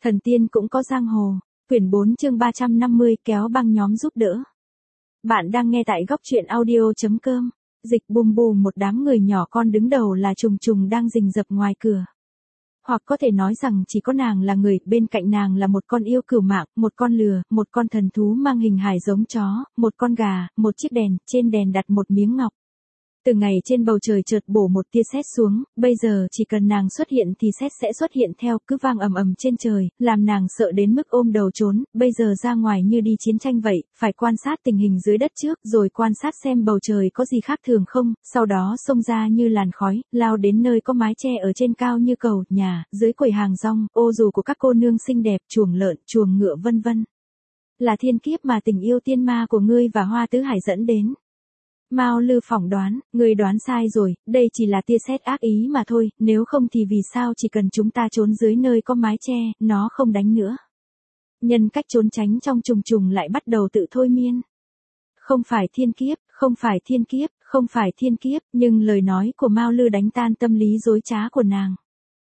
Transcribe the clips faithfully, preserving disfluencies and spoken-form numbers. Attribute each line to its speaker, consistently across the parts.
Speaker 1: Thần tiên cũng có giang hồ. Quyển bốn chương ba trăm năm mươi kéo băng nhóm giúp đỡ. Bạn đang nghe tại góc truyện audio chấm com. Dịch bùm bùm một đám người nhỏ con đứng đầu là trùng trùng đang rình rập ngoài cửa. Hoặc có thể nói rằng chỉ có nàng là người, bên cạnh nàng là một con yêu cừu mạng, một con lừa, một con thần thú mang hình hài giống chó, một con gà, một chiếc đèn, trên đèn đặt một miếng ngọc. Từ ngày trên bầu trời chợt bổ một tia sét xuống, bây giờ chỉ cần nàng xuất hiện thì sét sẽ xuất hiện theo, cứ vang ầm ầm trên trời, làm nàng sợ đến mức ôm đầu trốn, bây giờ ra ngoài như đi chiến tranh vậy, phải quan sát tình hình dưới đất trước, rồi quan sát xem bầu trời có gì khác thường không, sau đó xông ra như làn khói, lao đến nơi có mái che ở trên cao như cầu, nhà, dưới quầy hàng rong, ô dù của các cô nương xinh đẹp, chuồng lợn, chuồng ngựa vân vân. Là thiên kiếp mà tình yêu tiên ma của ngươi và Hoa Tứ Hải dẫn đến. Mao Lư phỏng đoán, người đoán sai rồi, đây chỉ là tia sét ác ý mà thôi, nếu không thì vì sao chỉ cần chúng ta trốn dưới nơi có mái che, nó không đánh nữa. Nhân cách trốn tránh trong trùng trùng lại bắt đầu tự thôi miên. Không phải thiên kiếp, không phải thiên kiếp, không phải thiên kiếp, nhưng lời nói của Mao Lư đánh tan tâm lý dối trá của nàng.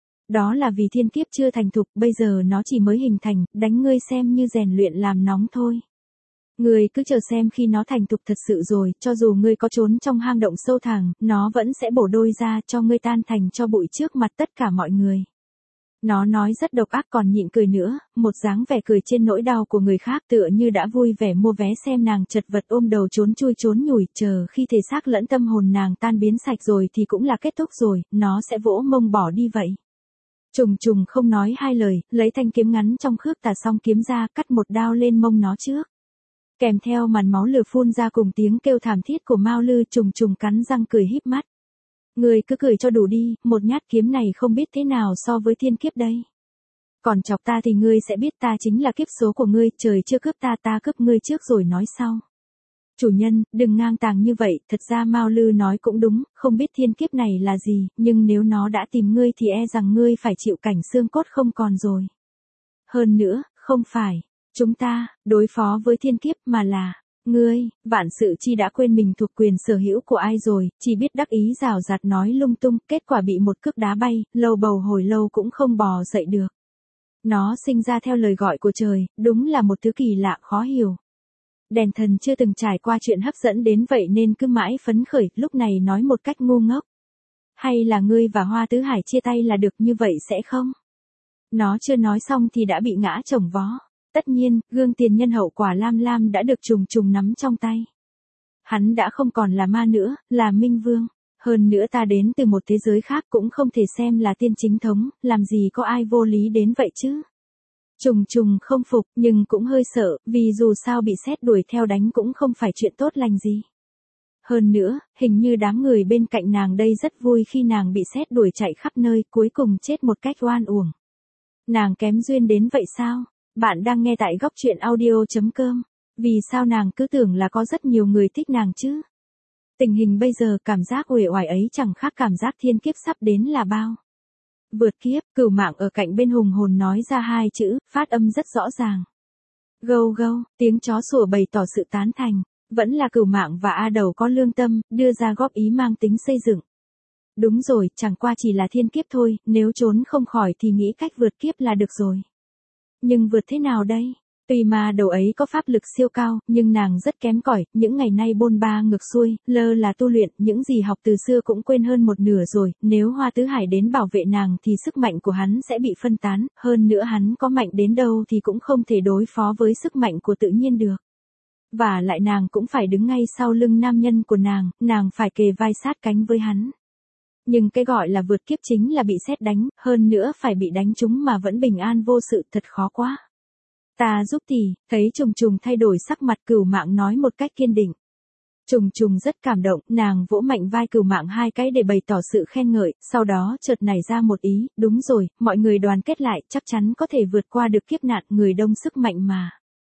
Speaker 1: Đó là vì thiên kiếp chưa thành thục, bây giờ nó chỉ mới hình thành, đánh ngươi xem như rèn luyện làm nóng thôi. Ngươi cứ chờ xem khi nó thành thục thật sự rồi, cho dù ngươi có trốn trong hang động sâu thẳm, nó vẫn sẽ bổ đôi ra cho ngươi tan thành cho bụi trước mặt tất cả mọi người. Nó nói rất độc ác còn nhịn cười nữa, một dáng vẻ cười trên nỗi đau của người khác tựa như đã vui vẻ mua vé xem nàng chật vật ôm đầu trốn chui trốn nhủi, chờ khi thể xác lẫn tâm hồn nàng tan biến sạch rồi thì cũng là kết thúc rồi, nó sẽ vỗ mông bỏ đi vậy. Trùng trùng không nói hai lời, lấy thanh kiếm ngắn trong khước tà song kiếm ra cắt một đao lên mông nó trước. Kèm theo màn máu lửa phun ra cùng tiếng kêu thảm thiết của Mao Lư, trùng trùng cắn răng cười híp mắt. Ngươi cứ cười cho đủ đi, một nhát kiếm này không biết thế nào so với thiên kiếp đây. Còn chọc ta thì ngươi sẽ biết ta chính là kiếp số của ngươi, trời chưa cướp ta ta cướp ngươi trước rồi nói sau. Chủ nhân, đừng ngang tàng như vậy, thật ra Mao Lư nói cũng đúng, không biết thiên kiếp này là gì, nhưng nếu nó đã tìm ngươi thì e rằng ngươi phải chịu cảnh xương cốt không còn rồi. Hơn nữa, không phải chúng ta, đối phó với thiên kiếp mà là, ngươi, vạn sự chi đã quên mình thuộc quyền sở hữu của ai rồi, chỉ biết đắc ý rào rạt nói lung tung, kết quả bị một cước đá bay, lâu bầu hồi lâu cũng không bò dậy được. Nó sinh ra theo lời gọi của trời, đúng là một thứ kỳ lạ khó hiểu. Đèn thần chưa từng trải qua chuyện hấp dẫn đến vậy nên cứ mãi phấn khởi, lúc này nói một cách ngu ngốc. Hay là ngươi và Hoa Tứ Hải chia tay là được như vậy sẽ không? Nó chưa nói xong thì đã bị ngã chồng vó. Tất nhiên, gương tiền nhân hậu quả lam lam đã được trùng trùng nắm trong tay. Hắn đã không còn là ma nữa, là minh vương. Hơn nữa ta đến từ một thế giới khác cũng không thể xem là tiên chính thống, làm gì có ai vô lý đến vậy chứ. Trùng trùng không phục, nhưng cũng hơi sợ, vì dù sao bị sét đuổi theo đánh cũng không phải chuyện tốt lành gì. Hơn nữa, hình như đám người bên cạnh nàng đây rất vui khi nàng bị sét đuổi chạy khắp nơi, cuối cùng chết một cách oan uổng. Nàng kém duyên đến vậy sao? Bạn đang nghe tại góc truyện audio chấm com. Vì sao nàng cứ tưởng là có rất nhiều người thích nàng chứ? Tình hình bây giờ cảm giác uể oải ấy chẳng khác cảm giác thiên kiếp sắp đến là bao. Vượt kiếp, cửu mạng ở cạnh bên hùng hồn nói ra hai chữ, phát âm rất rõ ràng. Gâu gâu, tiếng chó sủa bày tỏ sự tán thành, vẫn là cửu mạng và A Đầu có lương tâm, đưa ra góp ý mang tính xây dựng. Đúng rồi, chẳng qua chỉ là thiên kiếp thôi, nếu trốn không khỏi thì nghĩ cách vượt kiếp là được rồi. Nhưng vượt thế nào đây? Tuy mà đầu ấy có pháp lực siêu cao, nhưng nàng rất kém cỏi, những ngày nay bôn ba ngược xuôi, lơ là tu luyện, những gì học từ xưa cũng quên hơn một nửa rồi, nếu Hoa Tứ Hải đến bảo vệ nàng thì sức mạnh của hắn sẽ bị phân tán, hơn nữa hắn có mạnh đến đâu thì cũng không thể đối phó với sức mạnh của tự nhiên được. Và lại nàng cũng phải đứng ngay sau lưng nam nhân của nàng, nàng phải kề vai sát cánh với hắn. Nhưng cái gọi là vượt kiếp chính là bị sét đánh, hơn nữa phải bị đánh trúng mà vẫn bình an vô sự, thật khó quá. Ta giúp thì, thấy trùng trùng thay đổi sắc mặt, cửu mạng nói một cách kiên định. Trùng trùng rất cảm động, nàng vỗ mạnh vai cửu mạng hai cái để bày tỏ sự khen ngợi, sau đó chợt nảy ra một ý, đúng rồi, mọi người đoàn kết lại, chắc chắn có thể vượt qua được kiếp nạn, người đông sức mạnh mà.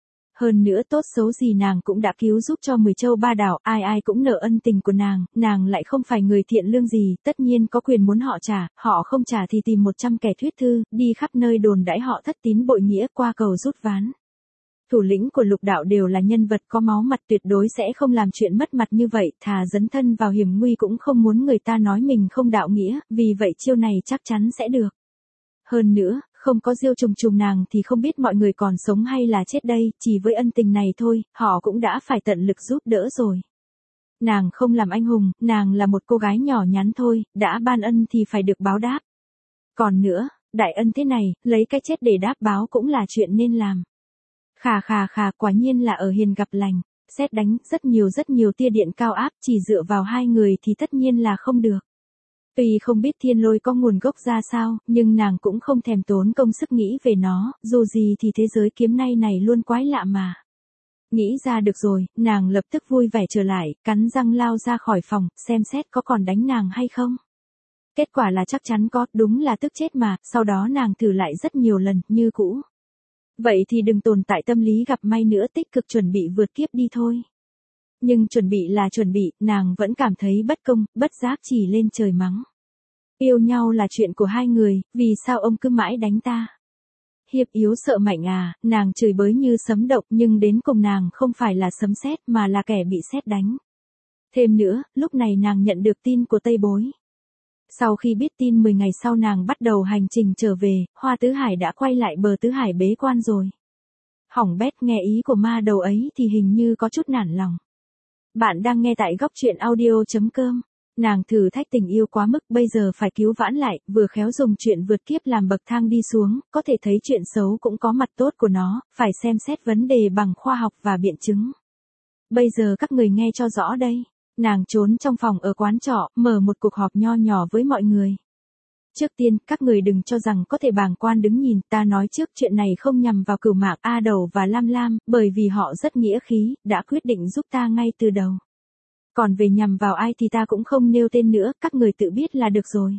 Speaker 1: Hơn nữa tốt xấu gì nàng cũng đã cứu giúp cho mười châu ba đảo, ai ai cũng nợ ân tình của nàng, nàng lại không phải người thiện lương gì, tất nhiên có quyền muốn họ trả, họ không trả thì tìm một trăm kẻ thuyết thư, đi khắp nơi đồn đãi họ thất tín bội nghĩa qua cầu rút ván. Thủ lĩnh của lục đạo đều là nhân vật có máu mặt, tuyệt đối sẽ không làm chuyện mất mặt như vậy, thà dấn thân vào hiểm nguy cũng không muốn người ta nói mình không đạo nghĩa, vì vậy chiêu này chắc chắn sẽ được. Hơn nữa, Không có Diêu Trùng Trùng nàng thì không biết mọi người còn sống hay là chết đây, chỉ với ân tình này thôi, họ cũng đã phải tận lực giúp đỡ rồi. Nàng không làm anh hùng, nàng là một cô gái nhỏ nhắn thôi, đã ban ân thì phải được báo đáp. Còn nữa, đại ân thế này, lấy cái chết để đáp báo cũng là chuyện nên làm. Khà khà khà, quả nhiên là ở hiền gặp lành, sét đánh, rất nhiều rất nhiều tia điện cao áp, chỉ dựa vào hai người thì tất nhiên là không được. Tuy không biết thiên lôi có nguồn gốc ra sao, nhưng nàng cũng không thèm tốn công sức nghĩ về nó, dù gì thì thế giới kiếm nay này luôn quái lạ mà. Nghĩ ra được rồi, nàng lập tức vui vẻ trở lại, cắn răng lao ra khỏi phòng, xem xét có còn đánh nàng hay không. Kết quả là chắc chắn có, đúng là tức chết mà, sau đó nàng thử lại rất nhiều lần, như cũ. Vậy thì đừng tồn tại tâm lý gặp may nữa, tích cực chuẩn bị vượt kiếp đi thôi. Nhưng chuẩn bị là chuẩn bị, nàng vẫn cảm thấy bất công, bất giác chỉ lên trời mắng. Yêu nhau là chuyện của hai người, vì sao ông cứ mãi đánh ta? Hiệp yếu sợ mạnh à, nàng chửi bới như sấm động nhưng đến cùng nàng không phải là sấm sét mà là kẻ bị sét đánh. Thêm nữa, lúc này nàng nhận được tin của Tây Bối. Sau khi biết tin mười ngày sau nàng bắt đầu hành trình trở về, Hoa Tứ Hải đã quay lại bờ Tứ Hải bế quan rồi. Hỏng bét, nghe ý của ma đầu ấy thì hình như có chút nản lòng. Bạn đang nghe tại góc truyện audio chấm com. Nàng thử thách tình yêu quá mức, bây giờ phải cứu vãn lại, vừa khéo dùng chuyện vượt kiếp làm bậc thang đi xuống, có thể thấy chuyện xấu cũng có mặt tốt của nó, phải xem xét vấn đề bằng khoa học và biện chứng. Bây giờ các người nghe cho rõ đây. Nàng trốn trong phòng ở quán trọ, mở một cuộc họp nho nhỏ với mọi người. Trước tiên, các người đừng cho rằng có thể bàng quan đứng nhìn, ta nói trước chuyện này không nhằm vào Cửu Mạc, A Đầu và Lam Lam, bởi vì họ rất nghĩa khí, đã quyết định giúp ta ngay từ đầu. Còn về nhằm vào ai thì ta cũng không nêu tên nữa, các người tự biết là được rồi.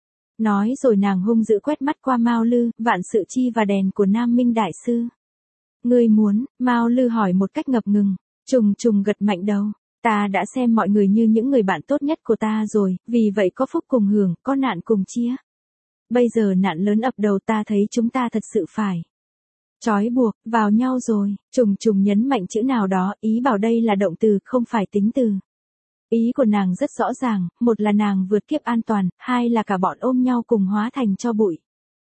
Speaker 1: Nói rồi nàng hung dữ quét mắt qua Mao Lư, Vạn Sự Chi và đèn của Nam Minh Đại Sư. Ngươi muốn, Mao Lư hỏi một cách ngập ngừng. Trùng Trùng gật mạnh đầu. Ta đã xem mọi người như những người bạn tốt nhất của ta rồi, vì vậy có phúc cùng hưởng, có nạn cùng chia. Bây giờ nạn lớn ập đầu, ta thấy chúng ta thật sự phải trói buộc vào nhau rồi. Trùng Trùng nhấn mạnh chữ nào đó, ý bảo đây là động từ, không phải tính từ. Ý của nàng rất rõ ràng, một là nàng vượt kiếp an toàn, hai là cả bọn ôm nhau cùng hóa thành tro bụi.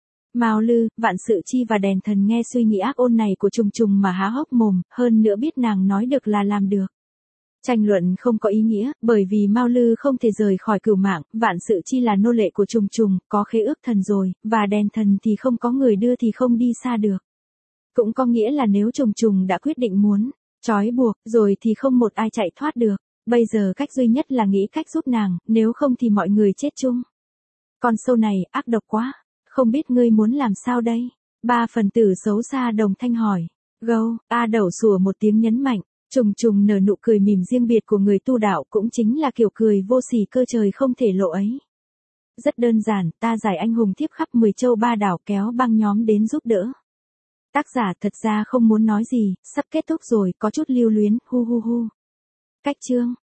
Speaker 1: Mao Lư, Vạn Sự Chi và đèn thần nghe suy nghĩ ác ôn này của Trùng Trùng mà há hốc mồm, hơn nữa biết nàng nói được là làm được. Tranh luận không có ý nghĩa, bởi vì Mao Lư không thể rời khỏi Cửu Mạng, Vạn Sự Chi là nô lệ của Trùng Trùng, có khế ước thần rồi, và đèn thần thì không có người đưa thì không đi xa được. Cũng có nghĩa là nếu Trùng Trùng đã quyết định muốn trói buộc rồi thì không một ai chạy thoát được. Bây giờ cách duy nhất là nghĩ cách giúp nàng, nếu không thì mọi người chết chung. Con sâu này, ác độc quá. Không biết ngươi muốn làm sao đây? Ba phần tử xấu xa đồng thanh hỏi. Gâu, A Đẩu sủa một tiếng nhấn mạnh. Trùng Trùng nở nụ cười mỉm riêng biệt của người tu đạo, cũng chính là kiểu cười vô sỉ cơ trời không thể lộ ấy. Rất đơn giản, ta giải anh hùng thiếp khắp mười châu ba đảo, kéo băng nhóm đến giúp đỡ. Tác giả thật ra không muốn nói gì, sắp kết thúc rồi, có chút lưu luyến, hu hu hu. Cách chương.